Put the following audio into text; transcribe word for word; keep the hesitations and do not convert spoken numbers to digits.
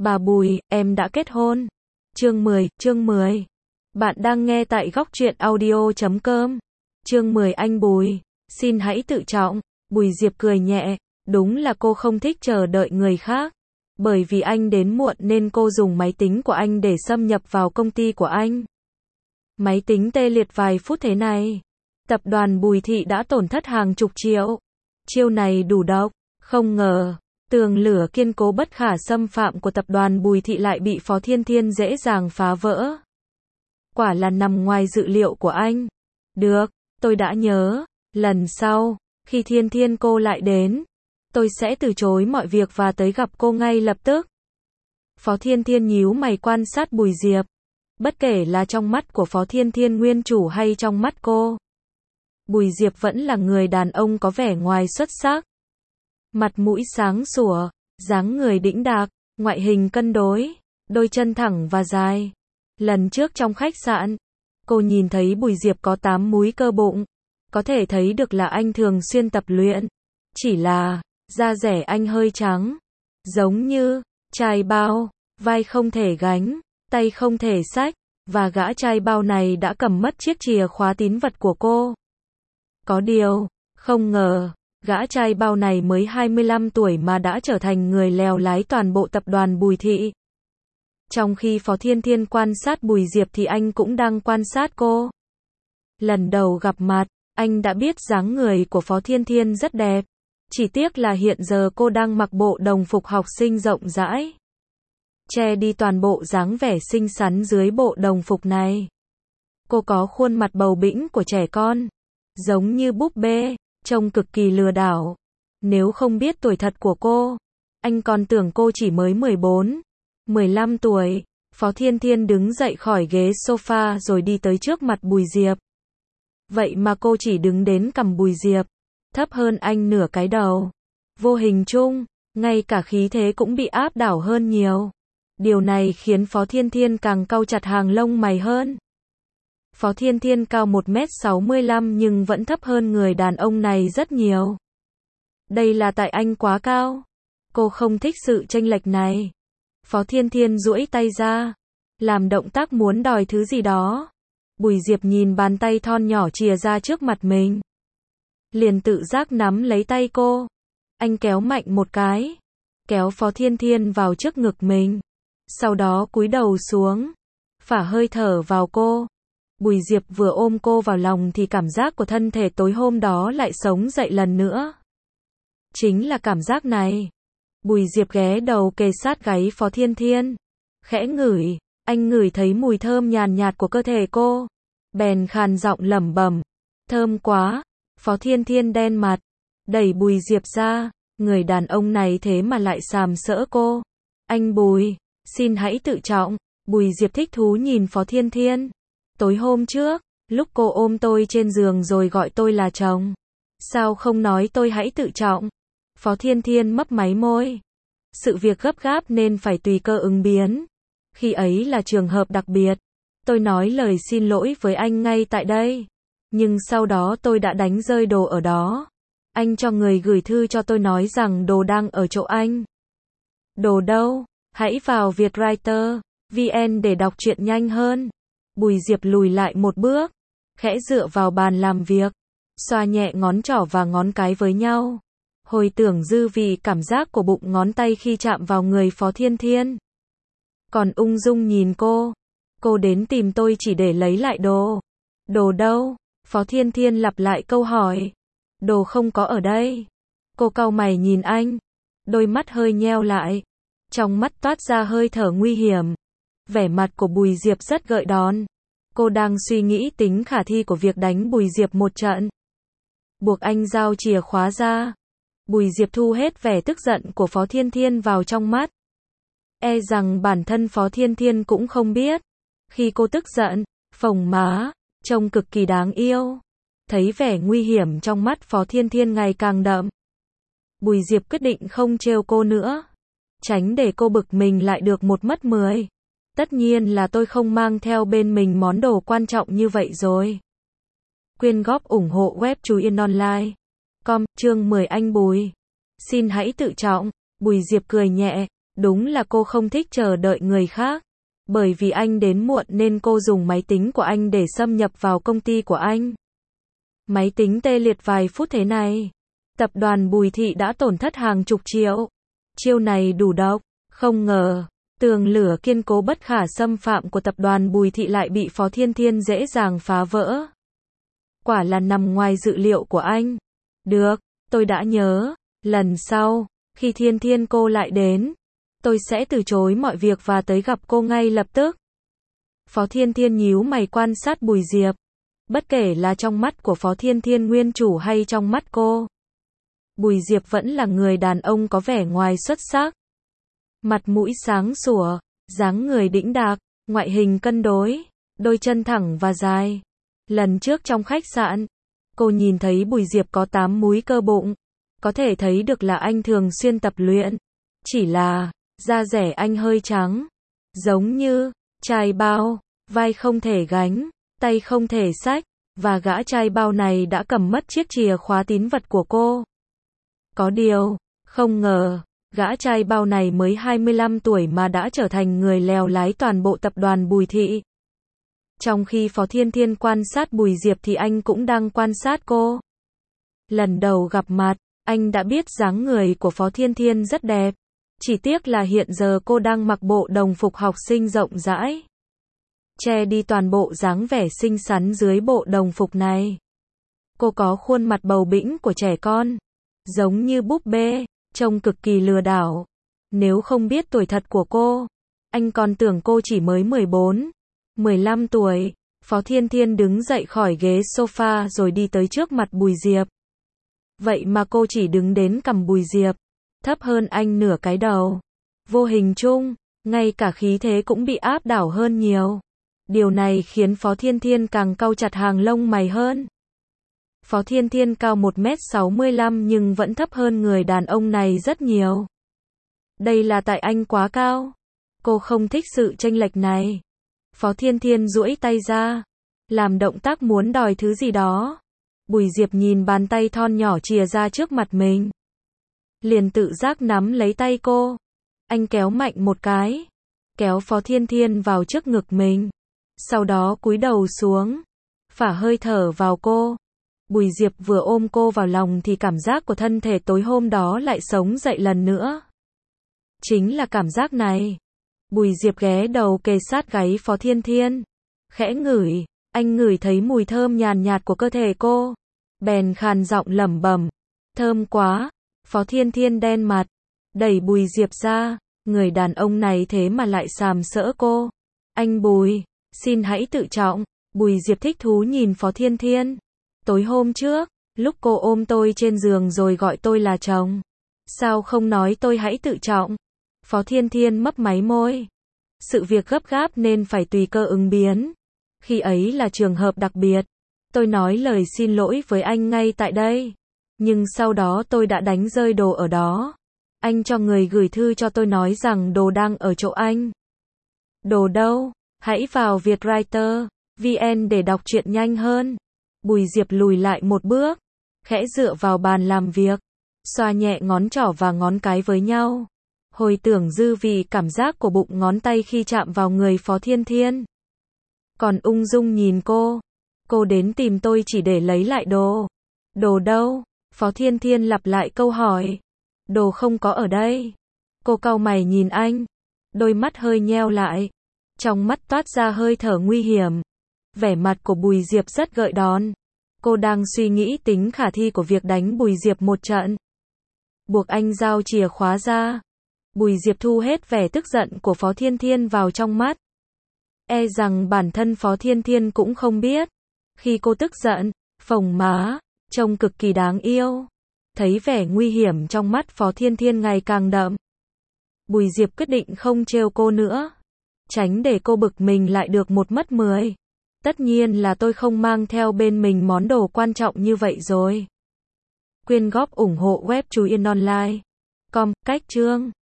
Bà Bùi, em đã kết hôn. Chương mười, chương mười. Bạn đang nghe tại góc truyện audio chấm com. Chương mười anh Bùi, xin hãy tự trọng. Bùi Diệp cười nhẹ, đúng là cô không thích chờ đợi người khác. Bởi vì anh đến muộn nên cô dùng máy tính của anh để xâm nhập vào công ty của anh. Máy tính tê liệt vài phút thế này. Tập đoàn Bùi Thị đã tổn thất hàng chục triệu. Chiêu này đủ độc, không ngờ. Tường lửa kiên cố bất khả xâm phạm của tập đoàn Bùi Thị lại bị Phó Thiên Thiên dễ dàng phá vỡ. Quả là nằm ngoài dự liệu của anh. Được, tôi đã nhớ. Lần sau, khi Thiên Thiên cô lại đến, tôi sẽ từ chối mọi việc và tới gặp cô ngay lập tức. Phó Thiên Thiên nhíu mày quan sát Bùi Diệp. Bất kể là trong mắt của Phó Thiên Thiên nguyên chủ hay trong mắt cô, Bùi Diệp vẫn là người đàn ông có vẻ ngoài xuất sắc. Mặt mũi sáng sủa, dáng người đĩnh đạc, ngoại hình cân đối, đôi chân thẳng và dài. Lần trước trong khách sạn, cô nhìn thấy Bùi Diệp có tám múi cơ bụng. Có thể thấy được là anh thường xuyên tập luyện. Chỉ là, da dẻ anh hơi trắng. Giống như, trai bao, vai không thể gánh, tay không thể xách. Và gã trai bao này đã cầm mất chiếc chìa khóa tín vật của cô. Có điều, không ngờ, gã trai bao này mới hai mươi lăm tuổi mà đã trở thành người lèo lái toàn bộ tập đoàn Bùi Thị. Trong khi Phó Thiên Thiên quan sát Bùi Diệp thì anh cũng đang quan sát cô. Lần đầu gặp mặt, anh đã biết dáng người của Phó Thiên Thiên rất đẹp. Chỉ tiếc là hiện giờ cô đang mặc bộ đồng phục học sinh rộng rãi, che đi toàn bộ dáng vẻ xinh xắn dưới bộ đồng phục này. Cô có khuôn mặt bầu bĩnh của trẻ con, giống như búp bê, trông cực kỳ lừa đảo. Nếu không biết tuổi thật của cô, anh còn tưởng cô chỉ mới mười bốn, mười lăm tuổi. Phó Thiên Thiên đứng dậy khỏi ghế sofa rồi đi tới trước mặt Bùi Diệp. Vậy mà cô chỉ đứng đến cằm Bùi Diệp, thấp hơn anh nửa cái đầu. Vô hình chung, ngay cả khí thế cũng bị áp đảo hơn nhiều. Điều này khiến Phó Thiên Thiên càng cau chặt hàng lông mày hơn. Phó Thiên Thiên cao một mét sáu mươi lăm nhưng vẫn thấp hơn người đàn ông này rất nhiều. Đây là tại anh quá cao. Cô không thích sự chênh lệch này. Phó Thiên Thiên duỗi tay ra, làm động tác muốn đòi thứ gì đó. Bùi Diệp nhìn bàn tay thon nhỏ chìa ra trước mặt mình, liền tự giác nắm lấy tay cô. Anh kéo mạnh một cái, kéo Phó Thiên Thiên vào trước ngực mình. Sau đó cúi đầu xuống, phả hơi thở vào cô. Bùi Diệp vừa ôm cô vào lòng thì cảm giác của thân thể tối hôm đó lại sống dậy lần nữa. Chính là cảm giác này. Bùi Diệp ghé đầu kề sát gáy Phó Thiên Thiên, khẽ ngửi. Anh ngửi thấy mùi thơm nhàn nhạt của cơ thể cô, bèn khàn giọng lẩm bẩm, thơm quá. Phó Thiên Thiên đen mặt, đẩy Bùi Diệp ra. Người đàn ông này thế mà lại sàm sỡ cô. Anh Bùi, xin hãy tự trọng. Bùi Diệp thích thú nhìn Phó Thiên Thiên. Tối hôm trước, lúc cô ôm tôi trên giường rồi gọi tôi là chồng, sao không nói tôi hãy tự trọng? Phó Thiên Thiên mấp máy môi. Sự việc gấp gáp nên phải tùy cơ ứng biến. Khi ấy là trường hợp đặc biệt. Tôi nói lời xin lỗi với anh ngay tại đây. Nhưng sau đó tôi đã đánh rơi đồ ở đó. Anh cho người gửi thư cho tôi nói rằng đồ đang ở chỗ anh. Đồ đâu? Hãy vào Vietwriter chấm vn để đọc truyện nhanh hơn. Bùi Diệp lùi lại một bước, khẽ dựa vào bàn làm việc, xoa nhẹ ngón trỏ và ngón cái với nhau. Hồi tưởng dư vị cảm giác của bụng ngón tay khi chạm vào người Phó Thiên Thiên. Còn ung dung nhìn cô. Cô đến tìm tôi chỉ để lấy lại đồ. Đồ đâu? Phó Thiên Thiên lặp lại câu hỏi. Đồ không có ở đây. Cô cau mày nhìn anh. Đôi mắt hơi nheo lại. Trong mắt toát ra hơi thở nguy hiểm. Vẻ mặt của Bùi Diệp rất gợi đón. Cô đang suy nghĩ tính khả thi của việc đánh Bùi Diệp một trận. Buộc anh giao chìa khóa ra. Bùi Diệp thu hết vẻ tức giận của Phó Thiên Thiên vào trong mắt. E rằng bản thân Phó Thiên Thiên cũng không biết. Khi cô tức giận, phồng má, trông cực kỳ đáng yêu. Thấy vẻ nguy hiểm trong mắt Phó Thiên Thiên ngày càng đậm. Bùi Diệp quyết định không trêu cô nữa. Tránh để cô bực mình lại được một mất mười. Tất nhiên là tôi không mang theo bên mình món đồ quan trọng như vậy rồi. Quyên góp ủng hộ web Chú Yên Online. Com, chương mười anh Bùi. Xin hãy tự trọng. Bùi Diệp cười nhẹ, Đúng là cô không thích chờ đợi người khác. Bởi vì anh đến muộn nên cô dùng máy tính của anh để xâm nhập vào công ty của anh. Máy tính tê liệt vài phút thế này. Tập đoàn Bùi Thị đã tổn thất hàng chục triệu. Chiêu này đủ độc. Không ngờ, tường lửa kiên cố bất khả xâm phạm của tập đoàn Bùi Thị lại bị Phó Thiên Thiên dễ dàng phá vỡ. Quả là nằm ngoài dự liệu của anh. Được, tôi đã nhớ. Lần sau, khi Thiên Thiên cô lại đến, tôi sẽ từ chối mọi việc và tới gặp cô ngay lập tức. Phó Thiên Thiên nhíu mày quan sát Bùi Diệp. Bất kể là trong mắt của Phó Thiên Thiên nguyên chủ hay trong mắt cô, Bùi Diệp vẫn là người đàn ông có vẻ ngoài xuất sắc. Mặt mũi sáng sủa, dáng người đĩnh đạc, ngoại hình cân đối, đôi chân thẳng và dài. Lần trước trong khách sạn, cô nhìn thấy Bùi Diệp có tám múi cơ bụng. Có thể thấy được là anh thường xuyên tập luyện. Chỉ là, da rẻ anh hơi trắng. Giống như, trai bao, vai không thể gánh, tay không thể xách. Và gã trai bao này đã cầm mất chiếc chìa khóa tín vật của cô. Có điều, không ngờ, gã trai bao này mới hai mươi lăm tuổi mà đã trở thành người lèo lái toàn bộ tập đoàn Bùi Thị. Trong khi Phó Thiên Thiên quan sát Bùi Diệp thì anh cũng đang quan sát cô. Lần đầu gặp mặt, anh đã biết dáng người của Phó Thiên Thiên rất đẹp. Chỉ tiếc là hiện giờ cô đang mặc bộ đồng phục học sinh rộng rãi, che đi toàn bộ dáng vẻ xinh xắn dưới bộ đồng phục này. Cô có khuôn mặt bầu bĩnh của trẻ con, giống như búp bê, trông cực kỳ lừa đảo. Nếu không biết tuổi thật của cô, anh còn tưởng cô chỉ mới mười bốn, mười lăm tuổi. Phó Thiên Thiên đứng dậy khỏi ghế sofa rồi đi tới trước mặt Bùi Diệp. Vậy mà cô chỉ đứng đến cằm Bùi Diệp, thấp hơn anh nửa cái đầu. Vô hình chung, ngay cả khí thế cũng bị áp đảo hơn nhiều. Điều này khiến Phó Thiên Thiên càng cau chặt hàng lông mày hơn. Phó Thiên Thiên cao một mét sáu mươi lăm nhưng vẫn thấp hơn người đàn ông này rất nhiều. Đây là tại anh quá cao. Cô không thích sự chênh lệch này. Phó Thiên Thiên duỗi tay ra, làm động tác muốn đòi thứ gì đó. Bùi Diệp nhìn bàn tay thon nhỏ chìa ra trước mặt mình, liền tự giác nắm lấy tay cô. Anh kéo mạnh một cái, kéo Phó Thiên Thiên vào trước ngực mình. Sau đó cúi đầu xuống, phả hơi thở vào cô. Bùi Diệp vừa ôm cô vào lòng thì cảm giác của thân thể tối hôm đó lại sống dậy lần nữa. Chính là cảm giác này. Bùi Diệp ghé đầu kề sát gáy Phó Thiên Thiên, khẽ ngửi. Anh ngửi thấy mùi thơm nhàn nhạt của cơ thể cô, bèn khàn giọng lẩm bẩm, thơm quá. Phó Thiên Thiên đen mặt, đẩy Bùi Diệp ra. Người đàn ông này thế mà lại sàm sỡ cô. Anh Bùi, xin hãy tự trọng. Bùi Diệp thích thú nhìn Phó Thiên Thiên. Tối hôm trước, lúc cô ôm tôi trên giường rồi gọi tôi là chồng, sao không nói tôi hãy tự trọng? Phó Thiên Thiên mấp máy môi. Sự việc gấp gáp nên phải tùy cơ ứng biến. Khi ấy là trường hợp đặc biệt. Tôi nói lời xin lỗi với anh ngay tại đây. Nhưng sau đó tôi đã đánh rơi đồ ở đó. Anh cho người gửi thư cho tôi nói rằng đồ đang ở chỗ anh. Đồ đâu? Hãy vào Vietwriter vê en để đọc truyện nhanh hơn. Bùi Diệp lùi lại một bước, khẽ dựa vào bàn làm việc, xoa nhẹ ngón trỏ và ngón cái với nhau. Hồi tưởng dư vị cảm giác của bụng ngón tay khi chạm vào người Phó Thiên Thiên. Còn ung dung nhìn cô. Cô đến tìm tôi chỉ để lấy lại đồ. Đồ đâu? Phó Thiên Thiên lặp lại câu hỏi. Đồ không có ở đây. Cô cau mày nhìn anh. Đôi mắt hơi nheo lại. Trong mắt toát ra hơi thở nguy hiểm. Vẻ mặt của Bùi Diệp rất gợi đón. Cô đang suy nghĩ tính khả thi của việc đánh Bùi Diệp một trận. Buộc anh giao chìa khóa ra. Bùi Diệp thu hết vẻ tức giận của Phó Thiên Thiên vào trong mắt. E rằng bản thân Phó Thiên Thiên cũng không biết. Khi cô tức giận, phồng má, trông cực kỳ đáng yêu. Thấy vẻ nguy hiểm trong mắt Phó Thiên Thiên ngày càng đậm. Bùi Diệp quyết định không trêu cô nữa. Tránh để cô bực mình lại được một mất mười. Tất nhiên là tôi không mang theo bên mình món đồ quan trọng như vậy rồi. Quyên góp ủng hộ web Chú Yên Online. Com, cách chương.